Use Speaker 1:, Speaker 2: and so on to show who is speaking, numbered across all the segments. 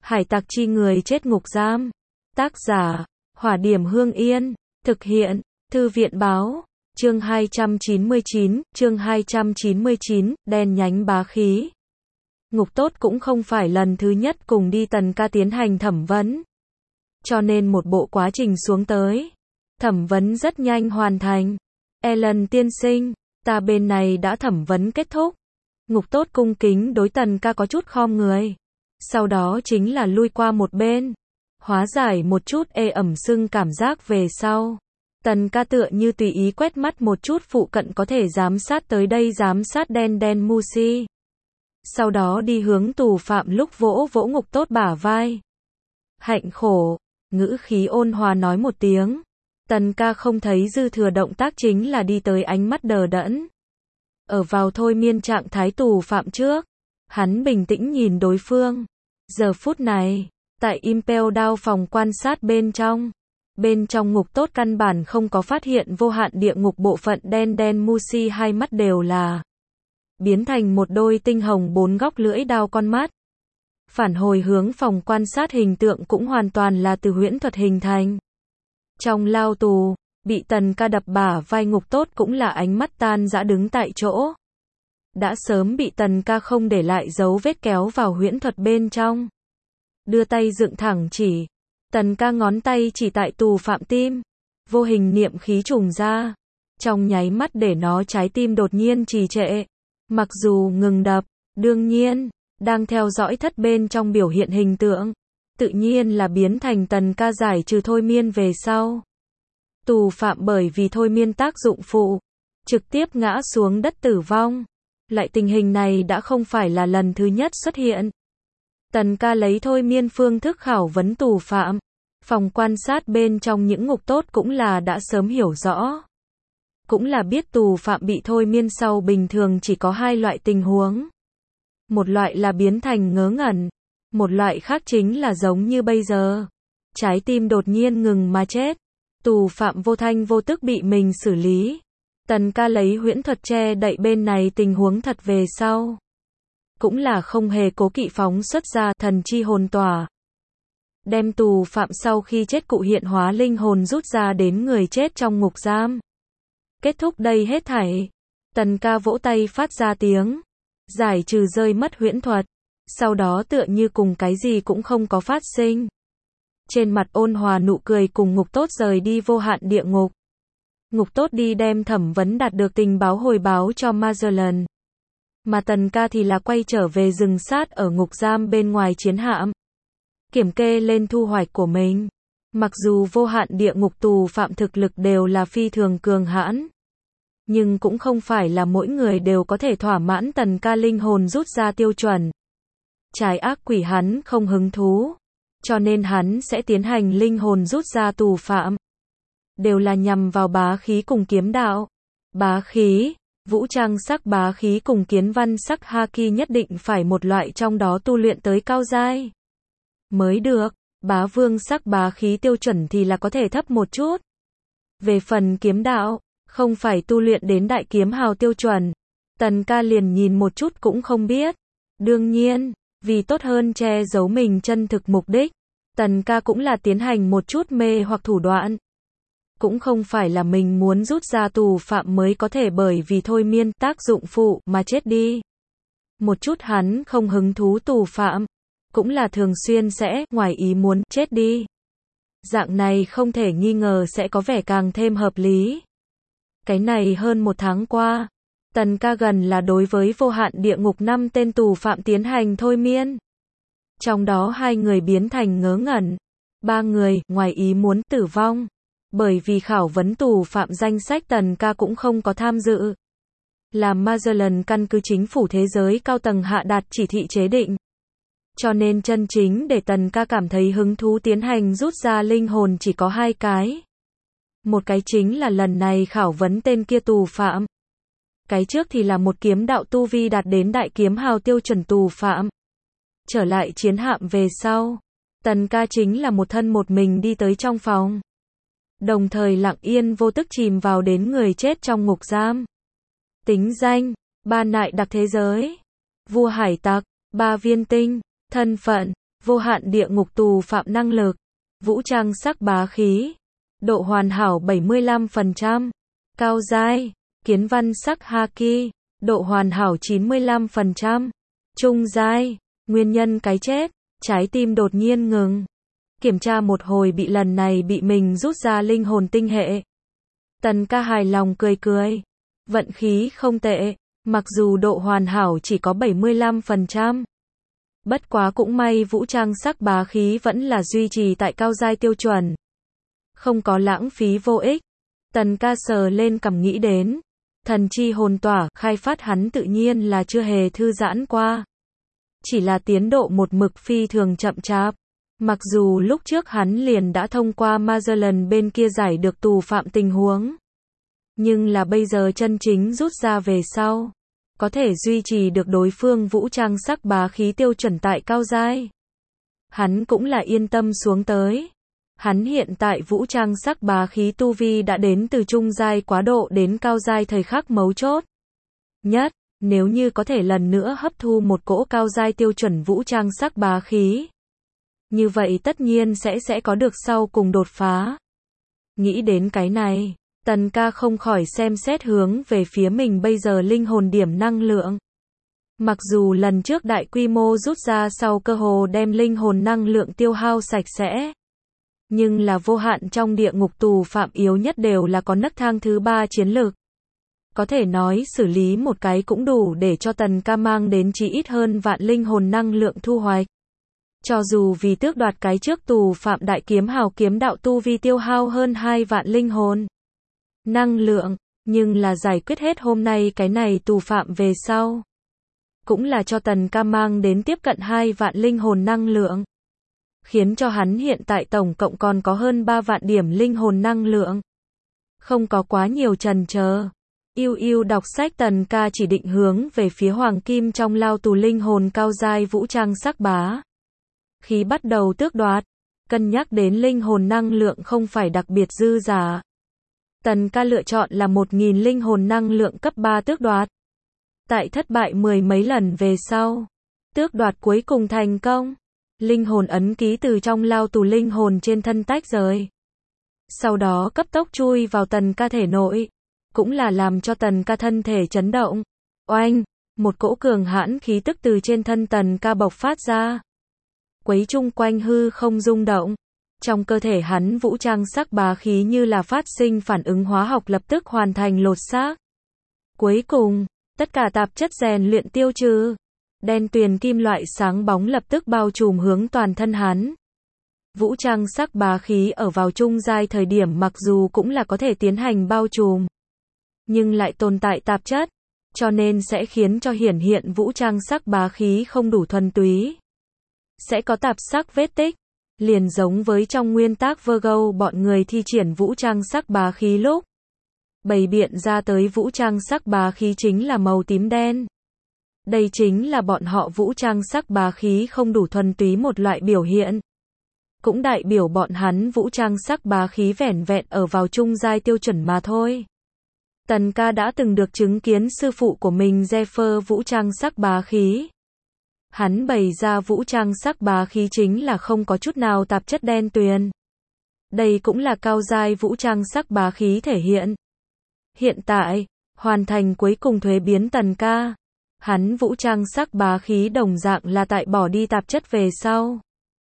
Speaker 1: Hải tặc chi người chết ngục giam. Tác giả, Hỏa Điểm Hương Yên. Thực hiện, Thư viện báo. Chương 299, đen nhánh bá khí. Ngục tốt cũng không phải lần thứ nhất cùng đi Tần ca tiến hành thẩm vấn. Cho nên một bộ quá trình xuống tới. Thẩm vấn rất nhanh hoàn thành. Ellen tiên sinh, ta bên này đã thẩm vấn kết thúc. Ngục tốt cung kính đối Tần ca có chút khom người. Sau đó chính là lui qua một bên. Hóa giải một chút ê ẩm sưng cảm giác về sau. Tần ca tựa như tùy ý quét mắt một chút phụ cận có thể giám sát tới đây giám sát đen Musi. Sau đó đi hướng tù phạm lúc vỗ vỗ ngục tốt bả vai. Hạnh khổ, ngữ khí ôn hòa nói một tiếng. Tần ca không thấy dư thừa động tác chính là đi tới ánh mắt đờ đẫn. Ở vào thôi miên trạng thái tù phạm trước. Hắn bình tĩnh nhìn đối phương. Giờ phút này, tại Impel Down phòng quan sát bên trong ngục tốt căn bản không có phát hiện vô hạn địa ngục bộ phận đen Musi hai mắt đều là biến thành một đôi tinh hồng bốn góc lưỡi đao con mắt. Phản hồi hướng phòng quan sát hình tượng cũng hoàn toàn là từ huyễn thuật hình thành. Trong lao tù, bị Tần ca đập bả vai ngục tốt cũng là ánh mắt tan rã đứng tại chỗ. Đã sớm bị Tần ca không để lại dấu vết kéo vào huyễn thuật bên trong. Đưa tay dựng thẳng chỉ. Tần ca ngón tay chỉ tại tù phạm tim. Vô hình niệm khí trùng ra. Trong nháy mắt để nó trái tim đột nhiên trì trệ. Mặc dù ngừng đập, đương nhiên, đang theo dõi thất bên trong biểu hiện hình tượng. Tự nhiên là biến thành Tần ca giải trừ thôi miên về sau. Tù phạm bởi vì thôi miên tác dụng phụ. Trực tiếp ngã xuống đất tử vong. Lại tình hình này đã không phải là lần thứ nhất xuất hiện. Tần ca lấy thôi miên phương thức khảo vấn tù phạm. Phòng quan sát bên trong những ngục tốt cũng là đã sớm hiểu rõ. Cũng là biết tù phạm bị thôi miên sau bình thường chỉ có hai loại tình huống. Một loại là biến thành ngớ ngẩn. Một loại khác chính là giống như bây giờ. Trái tim đột nhiên ngừng mà chết. Tù phạm vô thanh vô tức bị mình xử lý. Tần ca lấy huyễn thuật che đậy bên này tình huống thật về sau. Cũng là không hề cố kỵ phóng xuất ra thần chi hồn tỏa. Đem tù phạm sau khi chết cụ hiện hóa linh hồn rút ra đến người chết trong ngục giam. Kết thúc đây hết thảy. Tần ca vỗ tay phát ra tiếng. Giải trừ rơi mất huyễn thuật. Sau đó tựa như cùng cái gì cũng không có phát sinh. Trên mặt ôn hòa nụ cười cùng ngục tốt rời đi vô hạn địa ngục. Ngục tốt đi đem thẩm vấn đạt được tình báo hồi báo cho Magellan. Mà Tần ca thì là quay trở về rừng sát ở ngục giam bên ngoài chiến hạm. Kiểm kê lên thu hoạch của mình. Mặc dù vô hạn địa ngục tù phạm thực lực đều là phi thường cường hãn. Nhưng cũng không phải là mỗi người đều có thể thỏa mãn Tần ca linh hồn rút ra tiêu chuẩn. Trái ác quỷ hắn không hứng thú. Cho nên hắn sẽ tiến hành linh hồn rút ra tù phạm. Đều là nhằm vào bá khí cùng kiếm đạo. Bá khí, vũ trang sắc bá khí cùng kiến văn sắc haki nhất định phải một loại trong đó tu luyện tới cao giai. Mới được, bá vương sắc bá khí tiêu chuẩn thì là có thể thấp một chút. Về phần kiếm đạo, không phải tu luyện đến đại kiếm hào tiêu chuẩn. Tần ca liền nhìn một chút cũng không biết. Đương nhiên, vì tốt hơn che giấu mình chân thực mục đích, Tần ca cũng là tiến hành một chút mê hoặc thủ đoạn. Cũng không phải là mình muốn rút ra tù phạm mới có thể bởi vì thôi miên tác dụng phụ mà chết đi. Một chút hắn không hứng thú tù phạm, cũng là thường xuyên sẽ ngoài ý muốn chết đi. Dạng này không thể nghi ngờ sẽ có vẻ càng thêm hợp lý. Cái này hơn một tháng qua, Tần ca gần là đối với vô hạn địa ngục 5 tên tù phạm tiến hành thôi miên. Trong đó 2 người biến thành ngớ ngẩn, 3 người ngoài ý muốn tử vong. Bởi vì khảo vấn tù phạm danh sách Tần ca cũng không có tham dự. Là Magellan căn cứ chính phủ thế giới cao tầng hạ đạt chỉ thị chế định. Cho nên chân chính để Tần ca cảm thấy hứng thú tiến hành rút ra linh hồn chỉ có 2 cái. Một cái chính là lần này khảo vấn tên kia tù phạm. Cái trước thì là một kiếm đạo tu vi đạt đến đại kiếm hào tiêu chuẩn tù phạm. Trở lại chiến hạm về sau, Tần ca chính là một thân một mình đi tới trong phòng. Đồng thời lặng yên vô tức chìm vào đến người chết trong ngục giam. Tính danh, 3 nại đặc thế giới. Vua hải tặc, 3 viên tinh. Thân phận, vô hạn địa ngục tù phạm năng lực, vũ trang sắc bá khí, độ hoàn hảo 75%, cao giai, kiến văn sắc haki, độ hoàn hảo 95%, trung giai, nguyên nhân cái chết, trái tim đột nhiên ngừng. Kiểm tra một hồi lần này bị mình rút ra linh hồn tinh hệ. Tần ca hài lòng cười cười. Vận khí không tệ, mặc dù độ hoàn hảo chỉ có 75%. Bất quá cũng may vũ trang sắc bá khí vẫn là duy trì tại cao giai tiêu chuẩn. Không có lãng phí vô ích. Tần ca sờ lên cằm nghĩ đến. Thần chi hồn tỏa khai phát hắn tự nhiên là chưa hề thư giãn qua. Chỉ là tiến độ một mực phi thường chậm chạp. Mặc dù lúc trước hắn liền đã thông qua Magellan bên kia giải được tù phạm tình huống. Nhưng là bây giờ chân chính rút ra về sau. Có thể duy trì được đối phương vũ trang sắc bá khí tiêu chuẩn tại cao giai. Hắn cũng là yên tâm xuống tới. Hắn hiện tại vũ trang sắc bá khí tu vi đã đến từ trung giai quá độ đến cao giai thời khắc mấu chốt. Nhất, nếu như có thể lần nữa hấp thu một cỗ cao giai tiêu chuẩn vũ trang sắc bá khí. Như vậy tất nhiên sẽ có được sau cùng đột phá. Nghĩ đến cái này, Tần ca không khỏi xem xét hướng về phía mình bây giờ linh hồn điểm năng lượng. Mặc dù lần trước đại quy mô rút ra sau cơ hồ đem linh hồn năng lượng tiêu hao sạch sẽ. Nhưng là vô hạn trong địa ngục tù phạm yếu nhất đều là có nấc thang thứ 3 chiến lược. Có thể nói xử lý một cái cũng đủ để cho Tần ca mang đến chỉ ít hơn vạn linh hồn năng lượng thu hoạch. Cho dù vì tước đoạt cái trước tù phạm đại kiếm hào kiếm đạo tu vi tiêu hao hơn 2 vạn linh hồn năng lượng, nhưng là giải quyết hết hôm nay cái này tù phạm về sau. Cũng là cho Tần ca mang đến tiếp cận 2 vạn linh hồn năng lượng. Khiến cho hắn hiện tại tổng cộng còn có hơn 3 vạn điểm linh hồn năng lượng. Không có quá nhiều chần chờ. Yêu đọc sách Tần ca chỉ định hướng về phía hoàng kim trong lao tù linh hồn cao giai vũ trang sắc bá. Khi bắt đầu tước đoạt, cân nhắc đến linh hồn năng lượng không phải đặc biệt dư giả. Tần ca lựa chọn là 1000 linh hồn năng lượng cấp 3 tước đoạt. Tại thất bại mười mấy lần về sau, tước đoạt cuối cùng thành công. Linh hồn ấn ký từ trong lao tù linh hồn trên thân tách rời. Sau đó cấp tốc chui vào Tần ca thể nội. Cũng là làm cho Tần ca thân thể chấn động. Oanh, một cỗ cường hãn khí tức từ trên thân Tần ca bộc phát ra. Quấy chung quanh hư không rung động. Trong cơ thể hắn vũ trang sắc bá khí như là phát sinh phản ứng hóa học lập tức hoàn thành lột xác. Cuối cùng, tất cả tạp chất rèn luyện tiêu trừ. Đen tuyền kim loại sáng bóng lập tức bao trùm hướng toàn thân hắn. Vũ trang sắc bá khí ở vào trung giai thời điểm mặc dù cũng là có thể tiến hành bao trùm. Nhưng lại tồn tại tạp chất. Cho nên sẽ khiến cho hiển hiện vũ trang sắc bá khí không đủ thuần túy. Sẽ có tạp sắc vết tích. Liền giống với trong nguyên tác Virgo bọn người thi triển vũ trang sắc bá khí lúc. Bày biện ra tới vũ trang sắc bá khí chính là màu tím đen. Đây chính là bọn họ vũ trang sắc bá khí không đủ thuần túy một loại biểu hiện. Cũng đại biểu bọn hắn vũ trang sắc bá khí vẻn vẹn ở vào trung giai tiêu chuẩn mà thôi. Tần ca đã từng được chứng kiến sư phụ của mình Zephyr vũ trang sắc bá khí. Hắn bày ra vũ trang sắc bá khí chính là không có chút nào tạp chất đen tuyền. Đây cũng là cao giai vũ trang sắc bá khí thể hiện. Hiện tại, hoàn thành cuối cùng thuế biến Tần ca. Hắn vũ trang sắc bá khí đồng dạng là tại bỏ đi tạp chất về sau.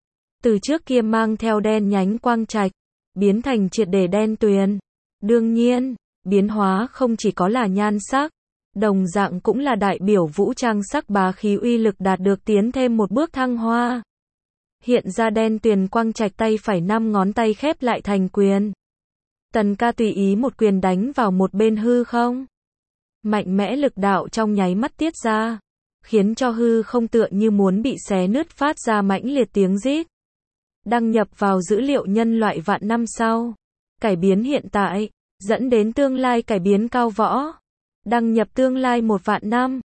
Speaker 1: Từ trước kia mang theo đen nhánh quang trạch, biến thành triệt để đen tuyền. Đương nhiên, biến hóa không chỉ có là nhan sắc. Đồng dạng cũng là đại biểu vũ trang sắc bá khí uy lực đạt được tiến thêm một bước thăng hoa. Hiện ra đen tuyền quang trạch tay phải 5 ngón tay khép lại thành quyền. Tần ca tùy ý một quyền đánh vào một bên hư không. Mạnh mẽ lực đạo trong nháy mắt tiết ra. Khiến cho hư không tựa như muốn bị xé nứt phát ra mãnh liệt tiếng rít. Đăng nhập vào dữ liệu nhân loại vạn năm sau. Cải biến hiện tại, dẫn đến tương lai cải biến cao võ. Đăng nhập tương lai 1 vạn năm.